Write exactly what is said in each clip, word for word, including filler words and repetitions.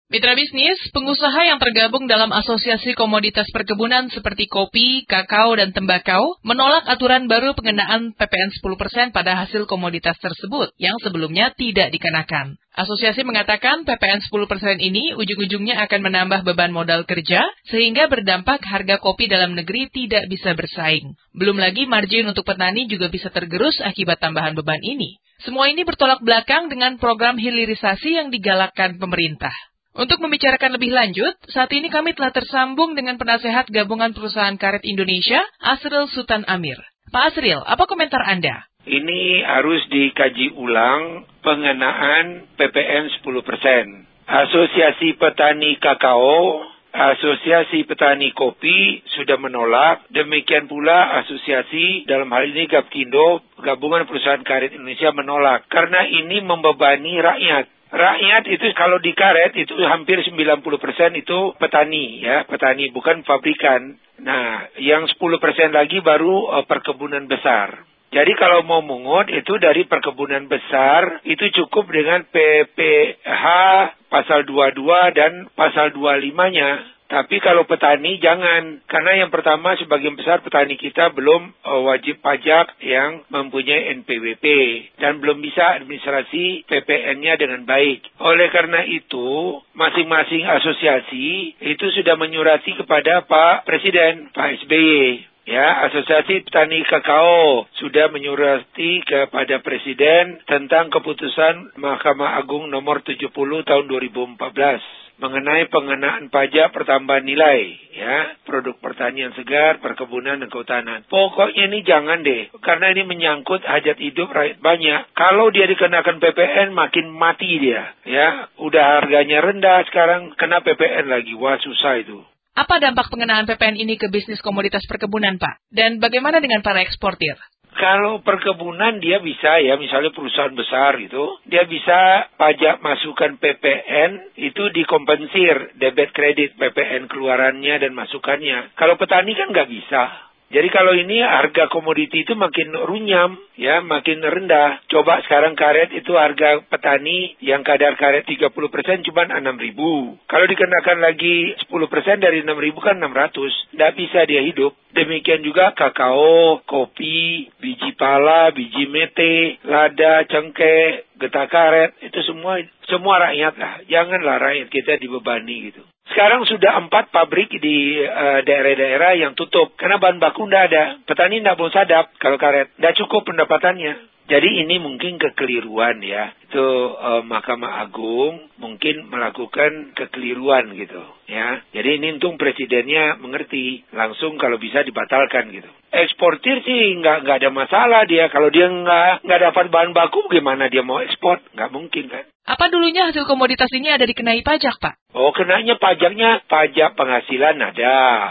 Mitra bisnis, pengusaha yang tergabung dalam asosiasi komoditas perkebunan seperti kopi, kakao, dan tembakau menolak aturan baru pengenaan P P N sepuluh persen pada hasil komoditas tersebut yang sebelumnya tidak dikenakan. Asosiasi mengatakan P P N sepuluh persen ini ujung-ujungnya akan menambah beban modal kerja sehingga berdampak harga kopi dalam negeri tidak bisa bersaing. Belum lagi margin untuk petani juga bisa tergerus akibat tambahan beban ini. Semua ini bertolak belakang dengan program hilirisasi yang digalakkan pemerintah. Untuk membicarakan lebih lanjut, saat ini kami telah tersambung dengan penasehat Gabungan Perusahaan Karet Indonesia, Asril Sultan Amir. Pak Asril, apa komentar Anda? Ini harus dikaji ulang pengenaan P P N sepuluh persen. Asosiasi Petani Kakao, Asosiasi Petani Kopi sudah menolak. Demikian pula asosiasi dalam hal ini Gapkindo, Gabungan Perusahaan Karet Indonesia menolak. Karena ini membebani rakyat. Rakyat itu kalau di karet itu hampir sembilan puluh persen itu petani ya, petani bukan pabrikan. Nah, yang sepuluh persen lagi baru uh, perkebunan besar. Jadi kalau mau mungut itu dari perkebunan besar itu cukup dengan P P H pasal dua puluh dua dan pasal dua puluh lima-nya. Tapi kalau petani jangan, karena yang pertama sebagian besar petani kita belum uh, wajib pajak yang mempunyai N P W P dan belum bisa administrasi P P N-nya dengan baik. Oleh karena itu, masing-masing asosiasi itu sudah menyurati kepada Pak Presiden, Pak S B Y. Ya, Asosiasi Petani Kakao sudah menyurati kepada Presiden tentang keputusan Mahkamah Agung nomor tujuh puluh tahun dua ribu empat belas. Mengenai pengenaan pajak pertambahan nilai, ya, produk pertanian segar, perkebunan, dan kehutanan. Pokoknya ini jangan deh, karena ini menyangkut hajat hidup rakyat banyak. Kalau dia dikenakan P P N, makin mati dia, ya. Udah harganya rendah, sekarang kena P P N lagi, wah susah itu. Apa dampak pengenaan P P N ini ke bisnis komoditas perkebunan, Pak? Dan bagaimana dengan para eksportir? Kalau perkebunan dia bisa ya, misalnya perusahaan besar itu, dia bisa pajak masukan P P N itu dikompensir debit kredit P P N keluarannya dan masukannya. Kalau petani kan nggak bisa. Jadi kalau ini harga komoditi itu makin runyam, ya, makin rendah. Coba sekarang karet itu harga petani yang kadar karet tiga puluh persen cuma enam ribu. Kalau dikenakan lagi sepuluh persen dari enam ribu kan enam ratus. Nggak bisa dia hidup. Demikian juga kakao, kopi, biji pala, biji mete, lada, cengkeh, getah karet. Itu semua semua rakyat lah. Janganlah rakyat kita dibebani gitu. Sekarang sudah empat pabrik di uh, daerah-daerah yang tutup. Karena bahan baku tidak ada. Petani tidak mau sadap kalau karet. Tidak cukup pendapatannya. Jadi ini mungkin kekeliruan ya. Itu uh, Mahkamah Agung mungkin melakukan kekeliruan gitu. Ya. Jadi ini untung presidennya mengerti. Langsung kalau bisa dibatalkan gitu. Eksportir sih nggak nggak ada masalah dia. Kalau dia nggak nggak dapat bahan baku, gimana dia mau ekspor? Nggak mungkin kan. Apa dulunya hasil komoditas ini ada dikenai pajak, Pak? Oh, kenanya pajaknya pajak penghasilan ada,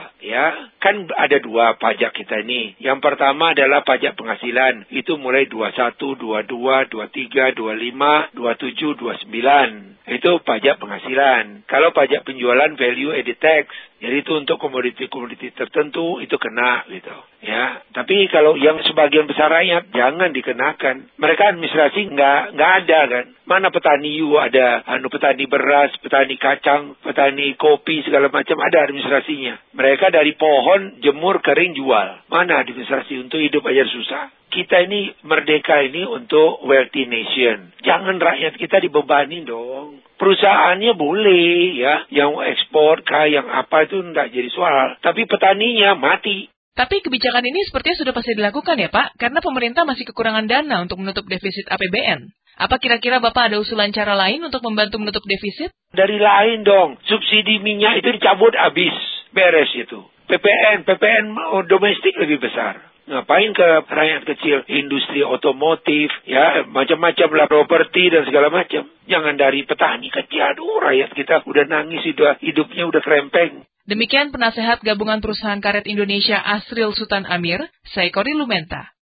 ya. Kan ada dua pajak kita ini. Yang pertama adalah pajak penghasilan. Itu mulai dua puluh satu, dua puluh dua, dua puluh tiga, dua puluh lima, dua puluh tujuh, dua puluh sembilan. Itu pajak penghasilan. Kalau pajak penjualan value added tax, jadi itu untuk komoditi-komoditi tertentu itu kena gitu, ya. Tapi kalau yang sebagian besar rakyat jangan dikenakan. Mereka administrasi nggak nggak ada kan. Mana petani yu ada, anu petani beras, petani kacang, petani kopi segala macam ada administrasinya. Mereka dari pohon jemur kering jual. Mana administrasi untuk hidup aja susah. Kita ini merdeka ini untuk wealthy nation. Jangan rakyat kita dibebani dong. Perusahaannya boleh ya, yang ekspor kah, yang apa itu enggak jadi soal. Tapi petaninya mati. Tapi kebijakan ini sepertinya sudah pasti dilakukan ya Pak, karena pemerintah masih kekurangan dana untuk menutup defisit A P B N. Apa kira-kira Bapak ada usulan cara lain untuk membantu menutup defisit? Dari lain dong, subsidi minyak itu dicabut habis, beres itu. P P N, P P N domestik lebih besar. Ngapain ke rakyat kecil? Industri otomotif, ya, macam-macam lah, properti dan segala macam. Jangan dari petani kecil, aduh rakyat kita udah nangis, udah hidupnya udah kerempeng. Demikian penasehat Gabungan Perusahaan Karet Indonesia Asril Sultan Amir, saya Kori Lumenta.